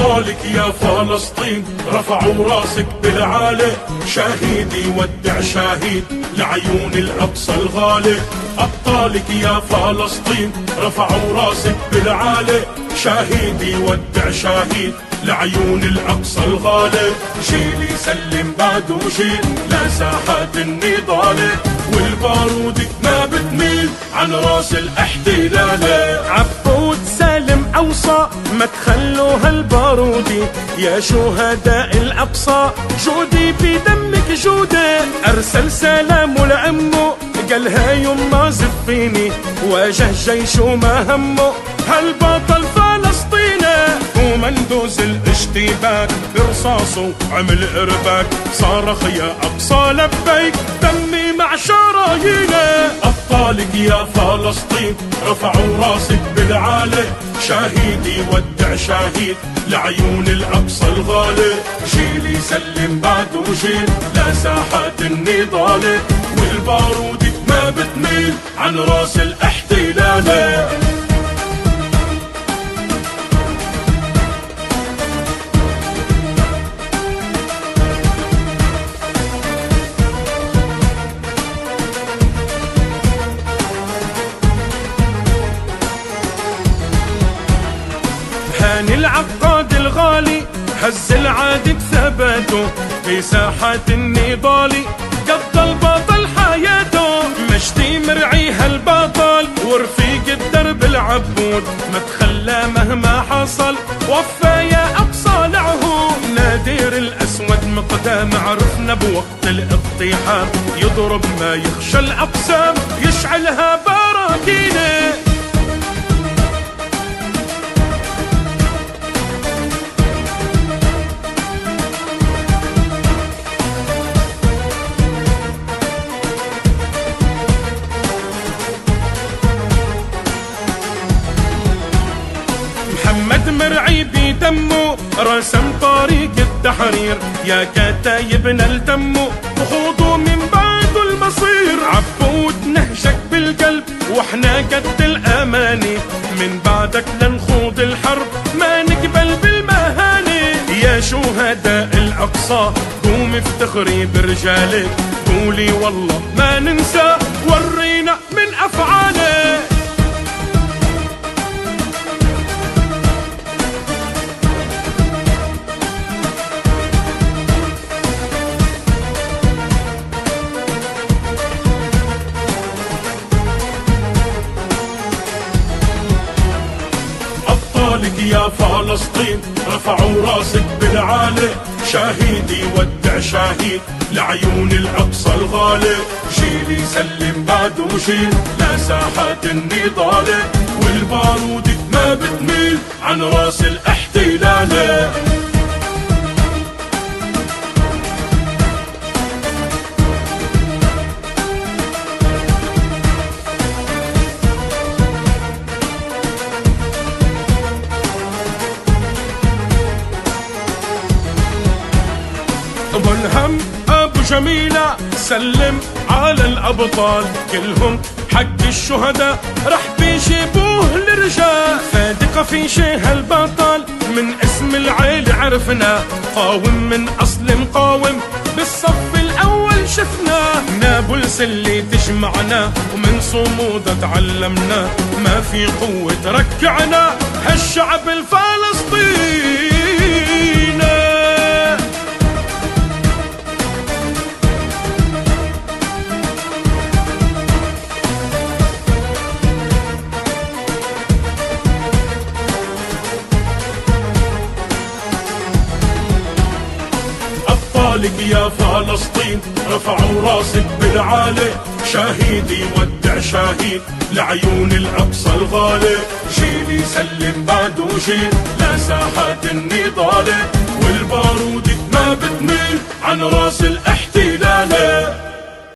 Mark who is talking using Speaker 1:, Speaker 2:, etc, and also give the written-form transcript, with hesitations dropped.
Speaker 1: أبطالك يا فلسطين رفعوا راسك بالعالي، شهيدي ودع شهيد لعيون الأقصى الغالي. أبطالك يا فلسطين رفعوا راسك بالعالي، شهيدي ودع شهيد لعيون الأقصى الغالي. جيل يسلم بعده جيل لساحات النضال، والبارود ما بتميل عن راس الاحتلال.
Speaker 2: عبود سالم أوصى ما تخلوا هالبارودي، يا شهداء الأقصى جودي بدمك جودي. أرسل سلامه لأمه قالها يما زفيني، واجه جيشه ما همه هالبطل فلسطيني. ومندوز الاشتباك برصاصه عمل ارباك، صارخ يا أقصى لبيك دمي مع شراييني.
Speaker 1: أبطالك يا فلسطين رفعوا راسك بالعالي، شهيدي ودع شهيد لعيون الأقصى الغالي. جيل يسلم بعده جيل لساحات النضال، والبارود ما بتميل عن راس الاحتلال.
Speaker 2: هاني العقاد الغالي هز العادي بثباته، في ساحات النضال قضى البطل حياته. مجدي مرعي هالبطل ورفيق الدرب العبود، ما تخلى مهما حصل وفى يا أقصى العهود. نادر الأسود مقدام عرفنا بوقت الاقتحام، يضرب ما يخشى الأقسام يشعلها براكينه. محمد مرعي بدمه رسم طريق التحرير، يا كتايبنا التموا وخوضوا من بعده المصير. عبود نهجك بالقلب واحنا قد الاماني، من بعدك لنخوض الحرب ما نقبل بالمهاني. يا شهداء الاقصى قوم افتخري برجالك، قولي والله ما ننسى ورينا من افعالك.
Speaker 1: أبطالك يا فلسطين رفعوا راسك بالعالي، شهيدي ودع شهيد لعيون الأقصى الغالي. جيل يسلم بعده جيل لساحات النضال، والبارود ما بتميل عن راس الاحتلال.
Speaker 2: ابو الهم ابو جميلة سلم على الابطال كلهم، حق الشهداء رح بيجيبوه للرجال. فادقة في شيه البطل من اسم العيل عرفنا، قاوم من اصل مقاوم بالصف الاول شفنا. نابلس اللي تجمعنا ومن صمودة تعلمنا، ما في قوة تركعنا هالشعب الفلسطيني.
Speaker 1: أبطالك يا فلسطين رفعوا راسك بالعالي، شهيدي ودع شهيد لعيون الأقصى الغالي. جيل يسلم بعده جيل لساحات النضال، والبارود ما بتميل عن راس الاحتلال.